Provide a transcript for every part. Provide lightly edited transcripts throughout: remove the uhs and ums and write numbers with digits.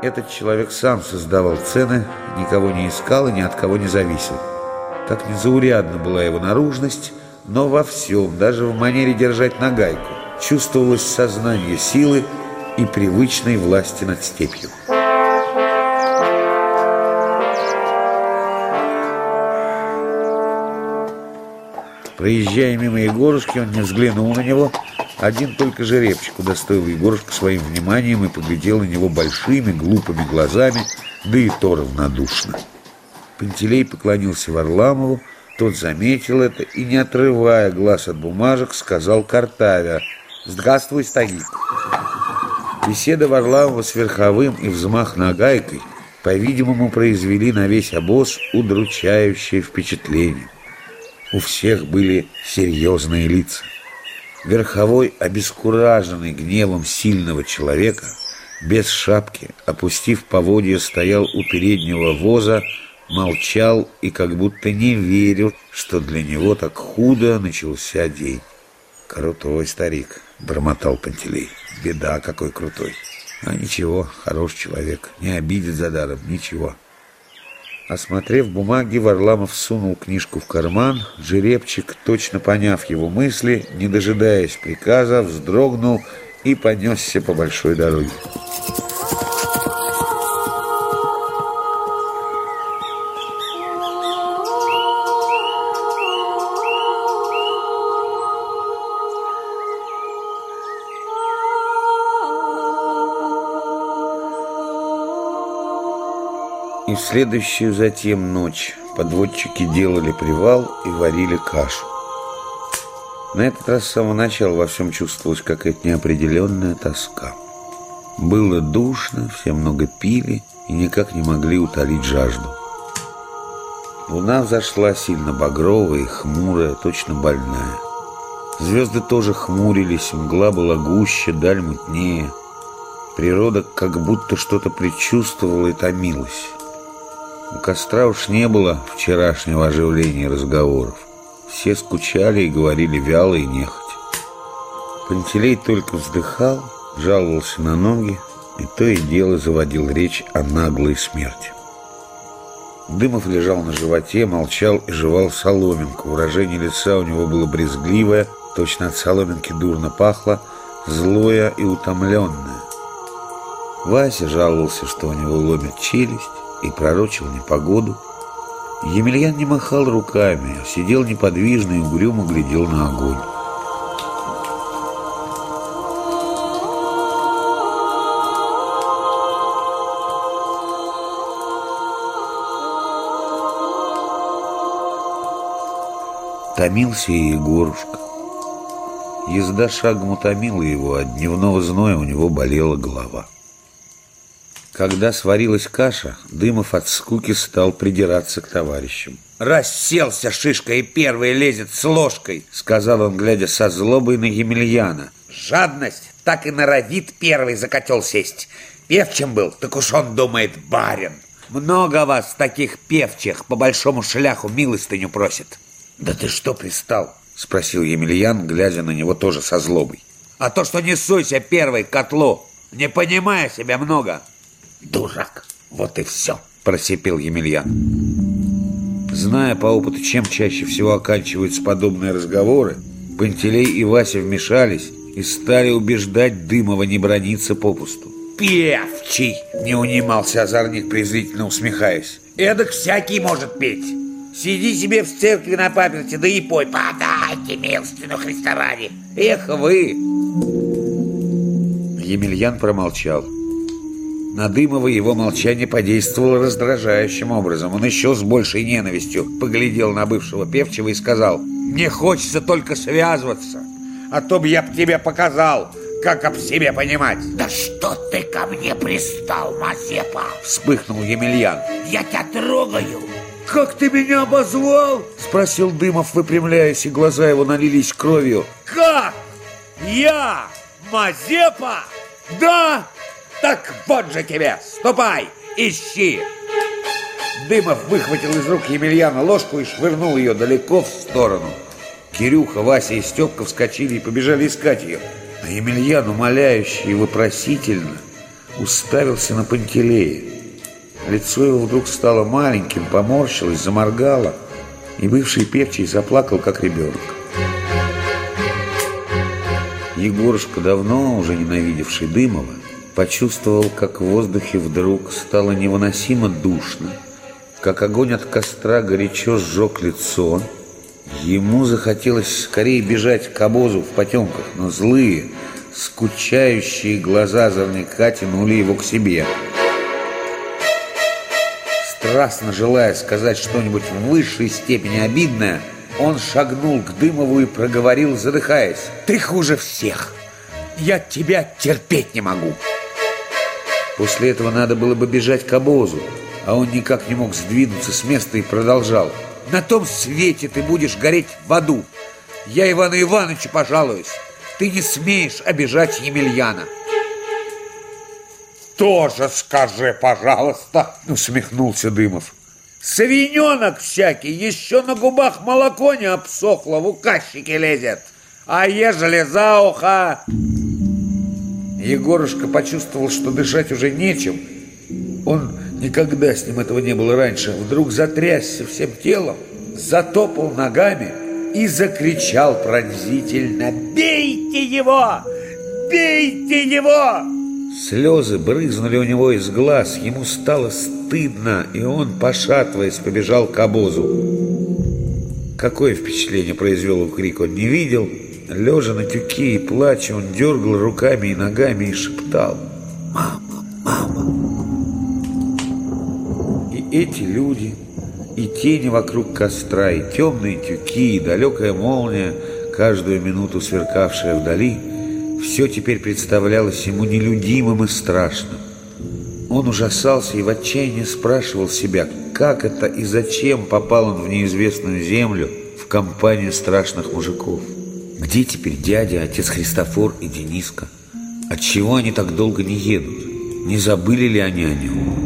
Этот человек сам создавал цены, никого не искал и ни от кого не зависел. Как незаурядна была его наружность, но во всем, даже в манере держать нагайку, чувствовалось сознание силы и привычной власти над степью. Проезжая мимо Егорушки, он не взглянул на него. Один только жеребчик удостоил Егорушку своим вниманием и поглядел на него большими глупыми глазами, да и то равнодушно. Пантелей поклонился Варламову, тот заметил это и, не отрывая глаз от бумажек, сказал картавя: «Здравствуй, старик». Беседа Варламова с верховым и взмах нагайкой, по-видимому, произвели на весь обоз удручающее впечатление. У всех были серьезные лица. Верховой, обескураженный гневом сильного человека, без шапки, опустив поводья, стоял у переднего воза, молчал и как будто не верил, что для него так худо начался день. «Крутой старик», — бормотал Пантелей. «Беда, какой крутой! А ничего, хороший человек, не обидит за даром, ничего». Осмотрев бумаги, Варламов сунул книжку в карман. Жеребчик, точно поняв его мысли, не дожидаясь приказа, вздрогнул и понесся по большой дороге. И в следующую затем ночь подводчики делали привал и варили кашу. На этот раз с самого начала во всем чувствовалась какая-то неопределенная тоска. Было душно, все много пили и никак не могли утолить жажду. Луна взошла сильно багровая и хмурая, точно больная. Звезды тоже хмурились, мгла была гуще, даль мутнее. Природа как будто что-то предчувствовала и томилась. У костра уж не было вчерашнего оживления разговоров. Все скучали и говорили вяло и нехотя. Пантелей только вздыхал, жаловался на ноги и то и дело заводил речь о наглой смерти. Дымов лежал на животе, молчал и жевал соломинку. Выражение лица у него было брезгливое, точно от соломинки дурно пахло, злое и утомленное. Вася жаловался, что у него ломит челюсть, и пророчил непогоду. Емельян не махал руками, а сидел неподвижно и угрюмо глядел на огонь. Томился и Егорушка. Езда шагом утомила его, от дневного зноя у него болела голова. Когда сварилась каша, Дымов от скуки стал придираться к товарищам. «Расселся шишка и первый лезет с ложкой», — сказал он, глядя со злобой на Емельяна. «Жадность так и норовит первый за котел сесть. Певчим был, так уж он думает барин. Много вас таких певчих по большому шляху милостыню просит». «Да ты что пристал?» — спросил Емельян, глядя на него тоже со злобой. «А то, что не суйся первый к котлу, не понимая себя много». «Дурак, вот и все», — просипел Емельян. Зная по опыту, чем чаще всего оканчиваются подобные разговоры, Пантелей и Вася вмешались и стали убеждать Дымова не браниться попусту. «Певчий!» — не унимался озорник, презрительно усмехаясь. «Эдак всякий может петь. Сиди себе в церкви на паперти, да и пой. Подайте милостину Христа ради. Эх вы!» Емельян промолчал. На Дымова его молчание подействовало раздражающим образом. Он еще с большей ненавистью поглядел на бывшего певчего и сказал: «Мне хочется только связываться, а то б я б тебе показал, как об себе понимать». «Да что ты ко мне пристал, Мазепа?» — вспыхнул Емельян. «Я тебя трогаю». «Как ты меня обозвал?» — спросил Дымов, выпрямляясь, и глаза его налились кровью. «Как? Я? Мазепа? Да? Так вот же тебе! Ступай, ищи!» Дымов выхватил из рук Емельяна ложку и швырнул ее далеко в сторону. Кирюха, Вася и Степка вскочили и побежали искать ее. А Емельян, умоляюще и вопросительно, уставился на Пантелея. Лицо его вдруг стало маленьким, поморщилось, заморгало, и бывший певчий заплакал, как ребенок. Егорушка, давно уже ненавидевший Дымова, почувствовал, как в воздухе вдруг стало невыносимо душно, как огонь от костра горячо сжег лицо. Ему захотелось скорее бежать к обозу в потемках, но злые, скучающие глаза озорника тянули его к себе. Страстно желая сказать что-нибудь в высшей степени обидное, он шагнул к Дымову и проговорил, задыхаясь: «Ты хуже всех! Я тебя терпеть не могу!» После этого надо было бы бежать к обозу, а он никак не мог сдвинуться с места и продолжал: «На том свете ты будешь гореть в аду! Я Ивану Ивановичу пожалуюсь! Ты не смеешь обижать Емельяна!» «Тоже скажи, пожалуйста!» — усмехнулся Дымов. «Свиненок всякий еще на губах молоко не обсохло, в указчики лезет! А ежели за ухо...» Егорушка почувствовал, что дышать уже нечем. Он никогда с ним этого не было раньше. Вдруг затрясся всем телом, затопал ногами и закричал пронзительно: «Бейте его! Бейте его!» Слезы брызнули у него из глаз, ему стало стыдно, и он, пошатываясь, побежал к обозу. Какое впечатление произвел его крик, он не видел. Лежа на тюке и плача, он дергал руками и ногами и шептал: «Мама, мама!» И эти люди, и тени вокруг костра, и темные тюки, и далекая молния, каждую минуту сверкавшая вдали, все теперь представлялось ему нелюдимым и страшным. Он ужасался и в отчаянии спрашивал себя, как это и зачем попал он в неизвестную землю в компанию страшных мужиков. Где теперь дядя, отец Христофор и Дениска? Отчего они так долго не едут? Не забыли ли они о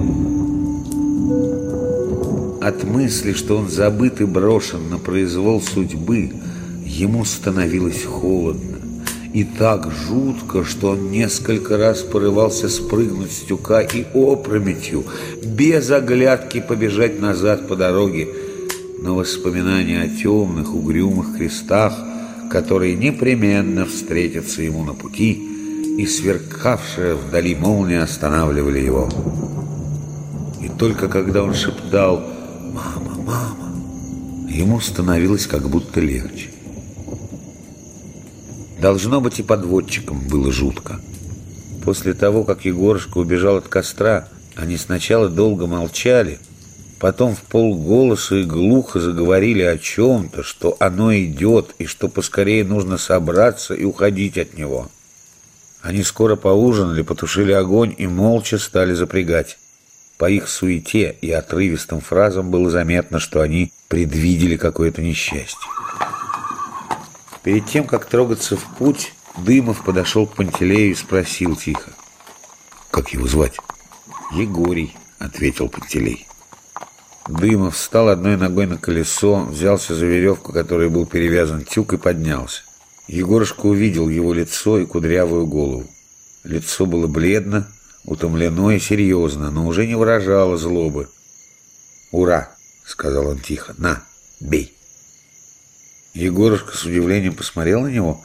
нем? От мысли, что он забыт и брошен на произвол судьбы, ему становилось холодно. И так жутко, что он несколько раз порывался спрыгнуть с тюка и опрометью, без оглядки побежать назад по дороге. Но воспоминания о темных, угрюмых крестах, которые непременно встретятся ему на пути, и сверкавшая вдали молния останавливали его. И только когда он шептал «Мама, мама!», ему становилось как будто легче. Должно быть, и подводчикам было жутко. После того, как Егорушка убежал от костра, они сначала долго молчали, потом вполголоса и глухо заговорили о чем-то, что оно идет, и что поскорее нужно собраться и уходить от него. Они скоро поужинали, потушили огонь и молча стали запрягать. По их суете и отрывистым фразам было заметно, что они предвидели какое-то несчастье. Перед тем, как трогаться в путь, Дымов подошел к Пантелею и спросил тихо: «Как его звать?» «Егорий», — ответил Пантелей. Дымов встал одной ногой на колесо, взялся за веревку, которой был перевязан тюк, и поднялся. Егорушка увидел его лицо и кудрявую голову. Лицо было бледно, утомлено и серьезно, но уже не выражало злобы. «Ура!» — сказал он тихо. «На, бей!» Егорушка с удивлением посмотрел на него.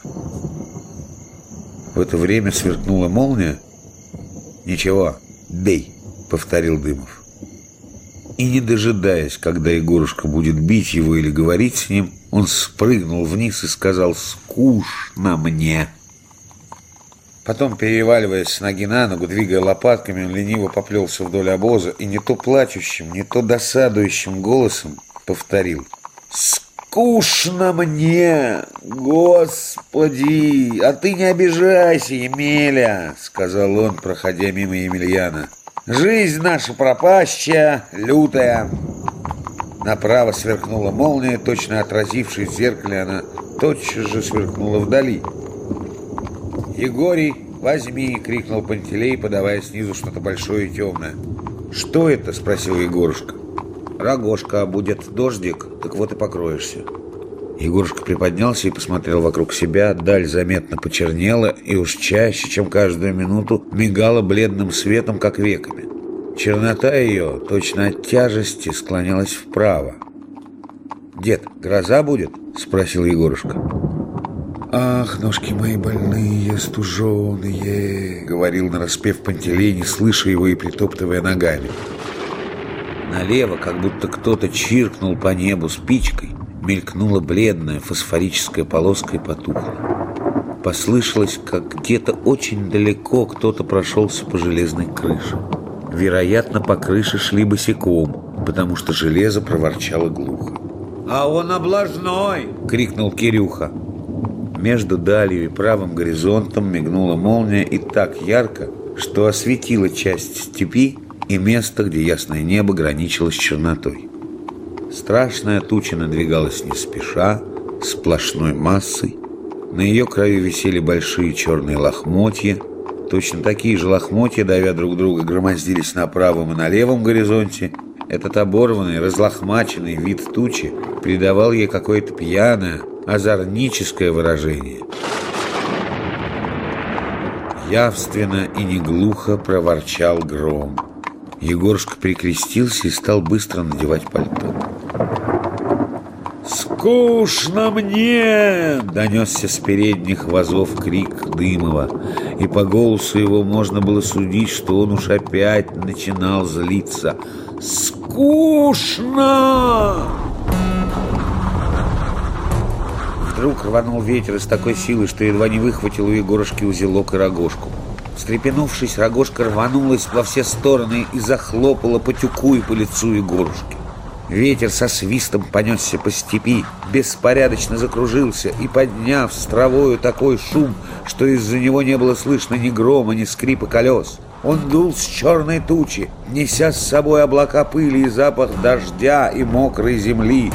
В это время сверкнула молния. «Ничего, бей!» — повторил Дымов. И, не дожидаясь, когда Егорушка будет бить его или говорить с ним, он спрыгнул вниз и сказал: «Скучно мне». Потом, переваливаясь с ноги на ногу, двигая лопатками, он лениво поплелся вдоль обоза и не то плачущим, не то досадующим голосом повторил: «Скучно мне, Господи! А ты не обижайся, Емеля!» — сказал он, проходя мимо Емельяна. «Жизнь наша пропащая, лютая». Направо сверкнула молния, точно отразившись в зеркале, она тотчас же сверкнула вдали. «Егорий, возьми!» — крикнул Пантелей, подавая снизу что-то большое и темное. «Что это?» — спросил Егорушка. «Рогожка, будет дождик, так вот и покроешься». Егорушка приподнялся и посмотрел вокруг себя. Даль заметно почернела и уж чаще, чем каждую минуту, мигала бледным светом, как веками. Чернота ее, точно от тяжести, склонялась вправо. «Дед, гроза будет?» — спросил Егорушка. «Ах, ножки мои больные, стуженые!» — говорил нараспев Пантелей, не слыша его и притоптывая ногами. Налево, как будто кто-то чиркнул по небу спичкой, мелькнула бледная фосфорическая полоска и потухла. Послышалось, как где-то очень далеко кто-то прошелся по железной крыше. Вероятно, по крыше шли босиком, потому что железо проворчало глухо. «А он облажной!» — крикнул Кирюха. Между далью и правым горизонтом мигнула молния и так ярко, что осветила часть степи и место, где ясное небо граничило с чернотой. Страшная туча надвигалась не спеша, сплошной массой. На ее краю висели большие черные лохмотья. Точно такие же лохмотья, давя друг друга, громоздились на правом и на левом горизонте. Этот оборванный, разлохмаченный вид тучи придавал ей какое-то пьяное, озорническое выражение. Явственно и неглухо проворчал гром. Егорушка прикрестился и стал быстро надевать пальто. «Скучно мне!» — донесся с передних вазов крик Дымова, и по голосу его можно было судить, что он уж опять начинал злиться. «Скучно!» Вдруг рванул ветер с такой силой, что едва не выхватил у Егорушки узелок и рогожку. Встрепенувшись, рогожка рванулась во все стороны и захлопала по тюку и по лицу Егорушки. Ветер со свистом понесся по степи, беспорядочно закружился и, подняв с травою такой шум, что из-за него не было слышно ни грома, ни скрипа колес. Он дул с черной тучи, неся с собой облака пыли и запах дождя и мокрой земли.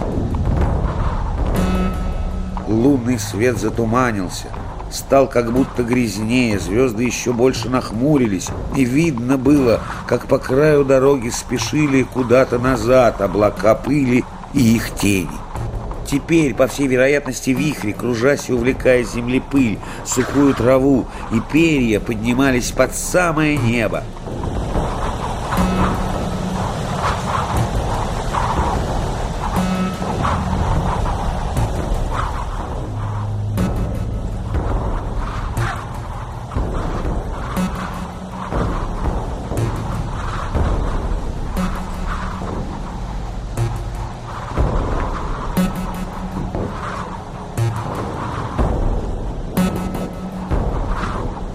Лунный свет затуманился, стал как будто грязнее, звезды еще больше нахмурились, и видно было, как по краю дороги спешили куда-то назад облака пыли и их тени. Теперь, по всей вероятности, вихри, кружась и увлекая с земли пыль, сухую траву и перья, поднимались под самое небо.